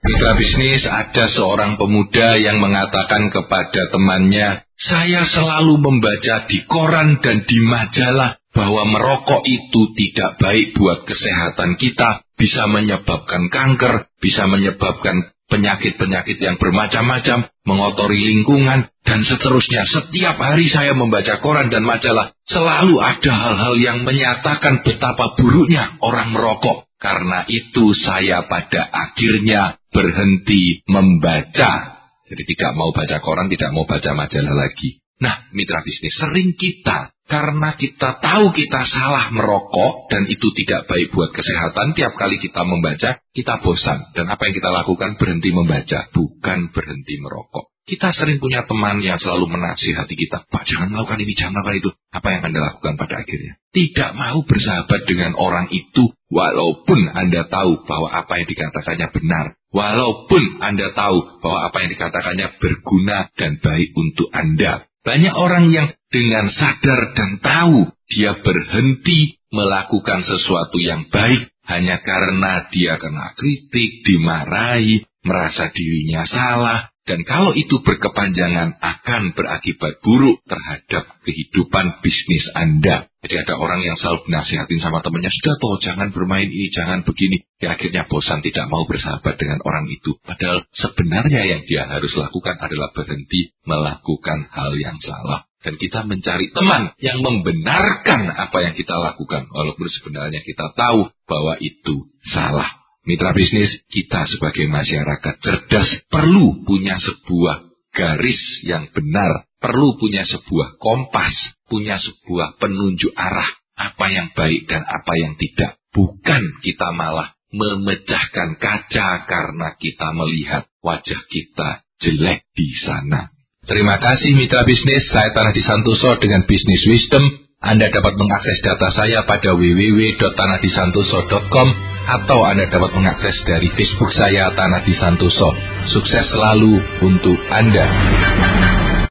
Mitra bisnis, ada seorang pemuda yang mengatakan kepada temannya, saya selalu membaca di koran dan di majalah bahwa merokok itu tidak baik buat kesehatan kita, bisa menyebabkan kanker, bisa menyebabkan penyakit-penyakit yang bermacam-macam, mengotori lingkungan, dan seterusnya. Setiap hari saya membaca koran dan majalah, selalu ada hal-hal yang menyatakan betapa buruknya orang merokok. Karena itu saya pada akhirnya berhenti membaca. Jadi tidak mau baca koran, tidak mau baca majalah lagi. Nah, mitra bisnis, sering kita, karena kita tahu kita salah merokok dan itu tidak baik buat kesehatan, tiap kali kita membaca, kita bosan. Dan apa yang kita lakukan? Berhenti membaca, bukan berhenti merokok. Kita sering punya teman yang selalu menasihati kita, Pak, jangan melakukan ini, jangan melakukan itu. Apa yang Anda lakukan pada akhirnya? Tidak mau bersahabat dengan orang itu, walaupun Anda tahu bahwa apa yang dikatakannya benar. Walaupun Anda tahu bahwa apa yang dikatakannya berguna dan baik untuk Anda. Banyak orang yang dengan sadar dan tahu dia berhenti melakukan sesuatu yang baik hanya karena dia kena kritik, dimarahi, merasa dirinya salah. Dan kalau itu berkepanjangan akan berakibat buruk terhadap kehidupan bisnis Anda. Jadi ada orang yang selalu nasihatin sama temannya, sudah toh jangan bermain ini, jangan begini. Ya akhirnya bosan, tidak mau bersahabat dengan orang itu. Padahal sebenarnya yang dia harus lakukan adalah berhenti melakukan hal yang salah. Dan kita mencari teman yang membenarkan apa yang kita lakukan. Walaupun sebenarnya kita tahu bahwa itu salah. Mitra bisnis, kita sebagai masyarakat cerdas perlu punya sebuah garis yang benar, perlu punya sebuah kompas, punya sebuah penunjuk arah, apa yang baik dan apa yang tidak. Bukan kita malah memecahkan kaca karena kita melihat wajah kita jelek di sana. Terima kasih mitra bisnis, saya Tanadi Santoso dengan Business Wisdom. Anda dapat mengakses data saya pada www.tanadisantoso.com atau Anda dapat mengakses dari Facebook saya Tanadi Santoso. Sukses selalu untuk Anda.